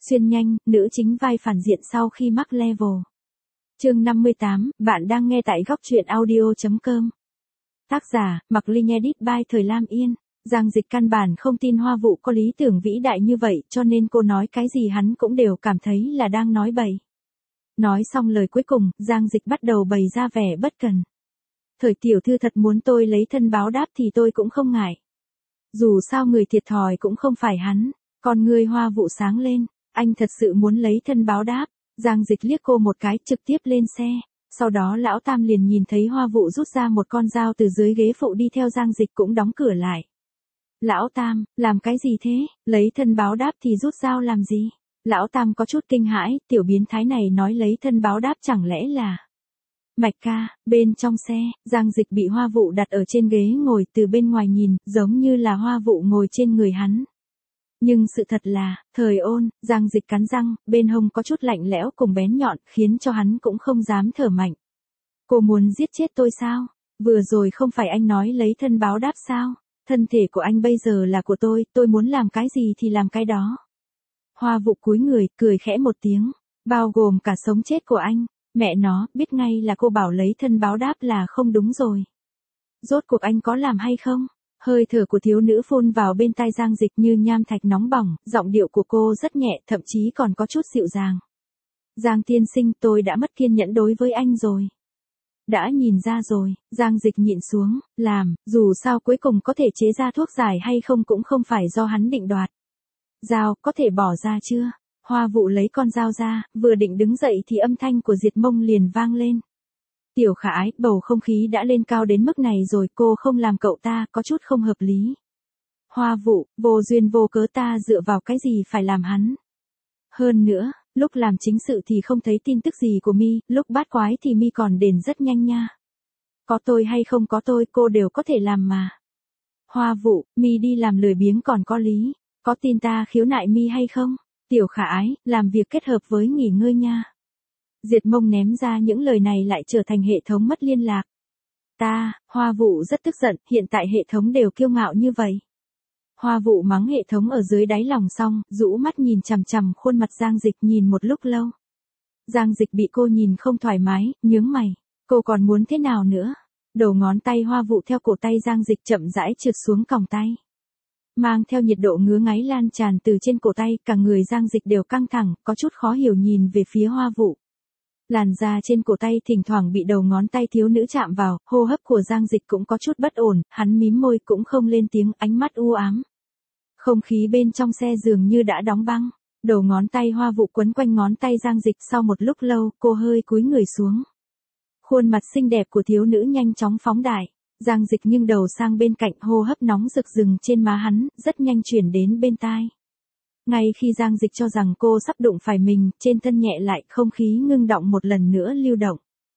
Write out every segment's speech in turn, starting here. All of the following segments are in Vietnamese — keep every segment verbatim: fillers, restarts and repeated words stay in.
Xuyên nhanh, nữ chính vai phản diện sau khi mắc level. Chương năm mươi tám, bạn đang nghe tại góc truyện audio chấm com. Tác giả, Mặc Linh Edit by Thời Lam Yên. Giang Dịch căn bản không tin Hoa Vũ có lý tưởng vĩ đại như vậy, cho nên cô nói cái gì hắn cũng đều cảm thấy là đang nói bậy. Nói xong lời cuối cùng, Giang Dịch bắt đầu bày ra vẻ bất cần. Thời tiểu thư thật muốn tôi lấy thân báo đáp thì tôi cũng không ngại. Dù sao người thiệt thòi cũng không phải hắn. Còn người Hoa Vũ sáng lên, anh thật sự muốn lấy thân báo đáp. Giang Dịch liếc cô một cái, trực tiếp lên xe. Sau đó lão Tam liền nhìn thấy Hoa Vũ rút ra một con dao từ dưới ghế phụ đi theo Giang Dịch cũng đóng cửa lại. Lão Tam, làm cái gì thế, lấy thân báo đáp thì rút dao làm gì? Lão Tam có chút kinh hãi, tiểu biến thái này nói lấy thân báo đáp chẳng lẽ là... Mạch ca, bên trong xe, Giang Dịch bị Hoa Vũ đặt ở trên ghế ngồi, từ bên ngoài nhìn, giống như là Hoa Vũ ngồi trên người hắn. Nhưng sự thật là, thời ôn, Giang Dịch cắn răng, bên hông có chút lạnh lẽo cùng bén nhọn, khiến cho hắn cũng không dám thở mạnh. Cô muốn giết chết tôi sao? Vừa rồi không phải anh nói lấy thân báo đáp sao? Thân thể của anh bây giờ là của tôi, tôi muốn làm cái gì thì làm cái đó. Hoa Vũ cúi người, cười khẽ một tiếng, bao gồm cả sống chết của anh. Mẹ nó, biết ngay là cô bảo lấy thân báo đáp là không đúng rồi. Rốt cuộc anh có làm hay không? Hơi thở của thiếu nữ phun vào bên tai Giang Dịch như nham thạch nóng bỏng, giọng điệu của cô rất nhẹ, thậm chí còn có chút dịu dàng. Giang tiên sinh, tôi đã mất kiên nhẫn đối với anh rồi. Đã nhìn ra rồi, Giang Dịch nhịn xuống, làm, dù sao cuối cùng có thể chế ra thuốc giải hay không cũng không phải do hắn định đoạt. Dao, có thể bỏ ra chưa? Hoa Vũ lấy con dao ra, vừa định đứng dậy thì âm thanh của Diệt Mông liền vang lên. Tiểu Khả Ái, bầu không khí đã lên cao đến mức này rồi, cô không làm cậu ta, có chút không hợp lý. Hoa Vũ, vô duyên vô cớ ta dựa vào cái gì phải làm hắn. Hơn nữa, lúc làm chính sự thì không thấy tin tức gì của mi, lúc bát quái thì mi còn đền rất nhanh nha. Có tôi hay không có tôi, cô đều có thể làm mà. Hoa Vũ, mi đi làm lười biếng còn có lý, có tin ta khiếu nại mi hay không? Tiểu Khả Ái, làm việc kết hợp với nghỉ ngơi nha. Diệt Mông ném ra những lời này lại trở thành hệ thống mất liên lạc. Ta, Hoa Vũ rất tức giận, hiện tại hệ thống đều kiêu ngạo như vậy. Hoa Vũ mắng hệ thống ở dưới đáy lòng xong, rũ mắt nhìn chằm chằm khuôn mặt Giang Dịch nhìn một lúc lâu. Giang Dịch bị cô nhìn không thoải mái, nhướng mày, cô còn muốn thế nào nữa? Đầu ngón tay Hoa Vũ theo cổ tay Giang Dịch chậm rãi trượt xuống còng tay. Mang theo nhiệt độ ngứa ngáy lan tràn từ trên cổ tay, cả người Giang Dịch đều căng thẳng, có chút khó hiểu nhìn về phía Hoa Vũ. Làn da trên cổ tay thỉnh thoảng bị đầu ngón tay thiếu nữ chạm vào, hô hấp của Giang Dịch cũng có chút bất ổn, hắn mím môi cũng không lên tiếng, ánh mắt u ám. Không khí bên trong xe dường như đã đóng băng, đầu ngón tay Hoa Vũ quấn quanh ngón tay Giang Dịch, sau một lúc lâu, cô hơi cúi người xuống. Khuôn mặt xinh đẹp của thiếu nữ nhanh chóng phóng đại. Giang Dịch nghiêng đầu sang bên cạnh, hô hấp nóng rực rừng trên má hắn, rất nhanh chuyển đến bên tai. Ngay khi Giang Dịch cho rằng cô sắp đụng phải mình, trên thân nhẹ lại, không khí ngưng động một lần nữa lưu động.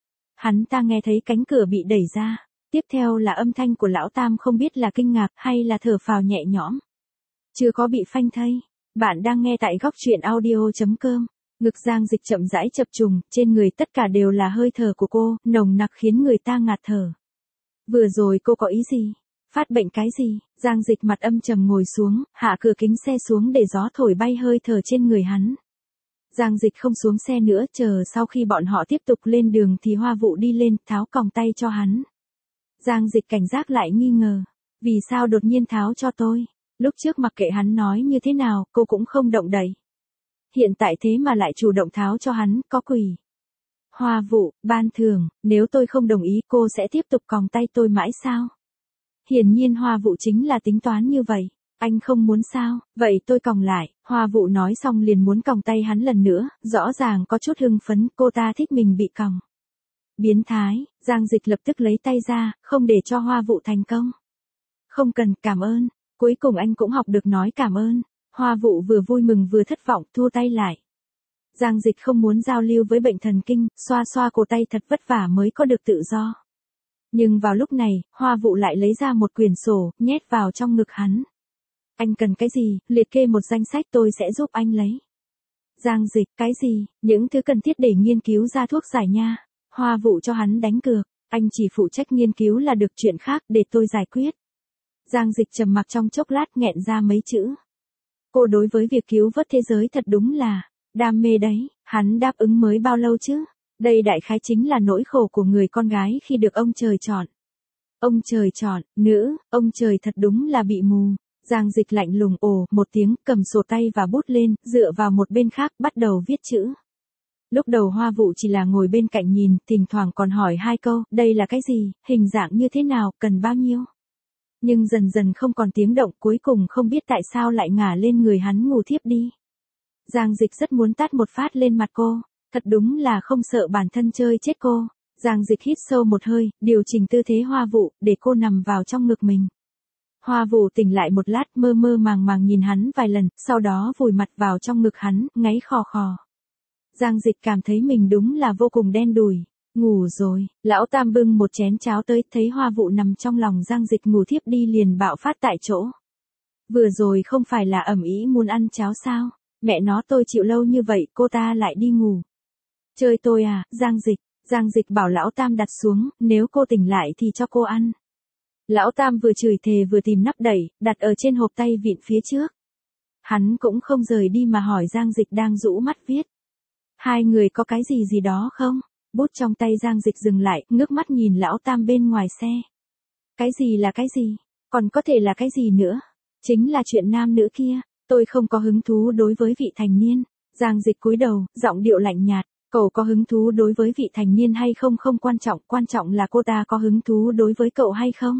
Hắn ta nghe thấy cánh cửa bị đẩy ra, tiếp theo là âm thanh của lão Tam, không biết là kinh ngạc hay là thở phào nhẹ nhõm. Chưa có bị phanh thây, bạn đang nghe tại góc truyện audio chấm com. Ngực Giang Dịch chậm rãi chập trùng, trên người tất cả đều là hơi thở của cô, nồng nặc khiến người ta ngạt thở. Vừa rồi cô có ý gì? Phát bệnh cái gì? Giang Dịch mặt âm trầm ngồi xuống, hạ cửa kính xe xuống để gió thổi bay hơi thở trên người hắn. Giang Dịch không xuống xe nữa, chờ sau khi bọn họ tiếp tục lên đường thì Hoa Vũ đi lên, tháo còng tay cho hắn. Giang Dịch cảnh giác lại nghi ngờ. Vì sao đột nhiên tháo cho tôi? Lúc trước mặc kệ hắn nói như thế nào, cô cũng không động đậy. Hiện tại thế mà lại chủ động tháo cho hắn, có quỷ. Hoa Vũ, ban thưởng, nếu tôi không đồng ý cô sẽ tiếp tục còng tay tôi mãi sao? Hiển nhiên Hoa Vũ chính là tính toán như vậy. Anh không muốn sao, vậy tôi còng lại. Hoa Vũ nói xong liền muốn còng tay hắn lần nữa, rõ ràng có chút hưng phấn, cô ta thích mình bị còng. Biến thái, Giang Dịch lập tức lấy tay ra, không để cho Hoa Vũ thành công. Không cần, cảm ơn. Cuối cùng anh cũng học được nói cảm ơn. Hoa Vũ vừa vui mừng vừa thất vọng, thua tay lại. Giang Dịch không muốn giao lưu với bệnh thần kinh, xoa xoa cổ tay thật vất vả mới có được tự do. Nhưng vào lúc này, Hoa Vũ lại lấy ra một quyển sổ, nhét vào trong ngực hắn. Anh cần cái gì, liệt kê một danh sách tôi sẽ giúp anh lấy. Giang Dịch, cái gì, những thứ cần thiết để nghiên cứu ra thuốc giải nha. Hoa Vũ cho hắn đánh cược, anh chỉ phụ trách nghiên cứu là được, chuyện khác để tôi giải quyết. Giang Dịch trầm mặc trong chốc lát nghẹn ra mấy chữ. Cô đối với việc cứu vớt thế giới thật đúng là đam mê đấy, hắn đáp ứng mới bao lâu chứ? Đây đại khái chính là nỗi khổ của người con gái khi được ông trời chọn. Ông trời chọn, nữ, ông trời thật đúng là bị mù. Giang Dịch lạnh lùng ồ một tiếng, cầm sổ tay và bút lên, dựa vào một bên khác, bắt đầu viết chữ. Lúc đầu Hoa Vụ chỉ là ngồi bên cạnh nhìn, thỉnh thoảng còn hỏi hai câu, đây là cái gì, hình dạng như thế nào, cần bao nhiêu. Nhưng dần dần không còn tiếng động, cuối cùng không biết tại sao lại ngả lên người hắn ngủ thiếp đi. Giang Dịch rất muốn tát một phát lên mặt cô, thật đúng là không sợ bản thân chơi chết cô. Giang Dịch hít sâu một hơi, điều chỉnh tư thế Hoa Vụ, để cô nằm vào trong ngực mình. Hoa Vụ tỉnh lại một lát, mơ mơ màng màng nhìn hắn vài lần, sau đó vùi mặt vào trong ngực hắn, ngáy khò khò. Giang Dịch cảm thấy mình đúng là vô cùng đen đủi. Ngủ rồi, lão Tam bưng một chén cháo tới, thấy Hoa Vụ nằm trong lòng Giang Dịch ngủ thiếp đi liền bạo phát tại chỗ. Vừa rồi không phải là ầm ĩ muốn ăn cháo sao? Mẹ nó tôi chịu lâu như vậy, cô ta lại đi ngủ. Chơi tôi à, Giang Dịch. Giang Dịch bảo lão Tam đặt xuống, nếu cô tỉnh lại thì cho cô ăn. Lão Tam vừa chửi thề vừa tìm nắp đẩy, đặt ở trên hộp tay vịn phía trước. Hắn cũng không rời đi mà hỏi Giang Dịch đang rũ mắt viết. Hai người có cái gì gì đó không? Bút trong tay Giang Dịch dừng lại, ngước mắt nhìn lão Tam bên ngoài xe. Cái gì là cái gì? Còn có thể là cái gì nữa? Chính là chuyện nam nữ kia, tôi không có hứng thú đối với vị thành niên. Giang Dịch cúi đầu, giọng điệu lạnh nhạt. Cậu có hứng thú đối với vị thành niên hay không không quan trọng, quan trọng là cô ta có hứng thú đối với cậu hay không.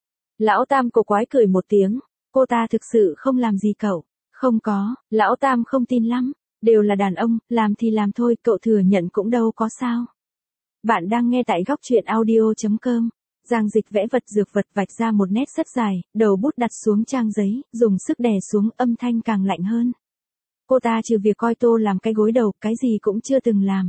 Lão Tam cổ quái cười một tiếng, cô ta thực sự không làm gì cậu. Không có, lão Tam không tin lắm, đều là đàn ông, làm thì làm thôi, cậu thừa nhận cũng đâu có sao. Bạn đang nghe tại góc truyện audio chấm com. Giang Dịch vẽ vật dược vật vạch ra một nét rất dài, đầu bút đặt xuống trang giấy, dùng sức đè xuống, âm thanh càng lạnh hơn. Cô ta trừ việc coi Tô làm cái gối đầu, cái gì cũng chưa từng làm.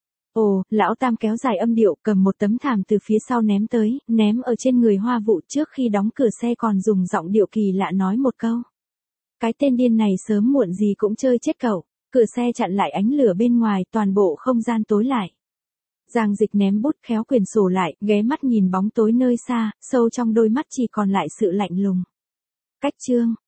Ồ, lão Tam kéo dài âm điệu, cầm một tấm thảm từ phía sau ném tới, ném ở trên người Hoa Vụ, trước khi đóng cửa xe còn dùng giọng điệu kỳ lạ nói một câu. Cái tên điên này sớm muộn gì cũng chơi chết cậu. Cửa xe chặn lại ánh lửa bên ngoài, toàn bộ không gian tối lại. Giang Dịch ném bút khéo quyển sổ lại, ghé mắt nhìn bóng tối nơi xa, sâu trong đôi mắt chỉ còn lại sự lạnh lùng. Cách chương.